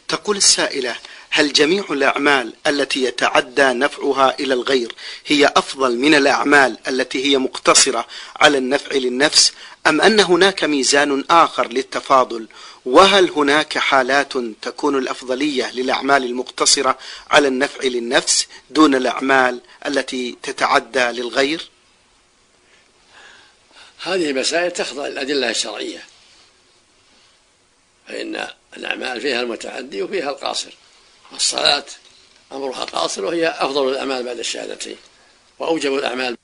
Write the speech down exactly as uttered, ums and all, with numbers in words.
تقول السائلة: هل جميع الأعمال التي يتعدى نفعها إلى الغير هي أفضل من الأعمال التي هي مقتصرة على النفع للنفس، أم أن هناك ميزان آخر للتفاضل؟ وهل هناك حالات تكون الأفضلية للأعمال المقتصرة على النفع للنفس دون الأعمال التي تتعدى للغير؟ هذه مسائل تخضع للأدلة الشرعية، فإن الأعمال فيها المتعدي وفيها القاصر. الصلاة أمرها قاصر وهي أفضل الأعمال بعد الشهادتين وأوجب الأعمال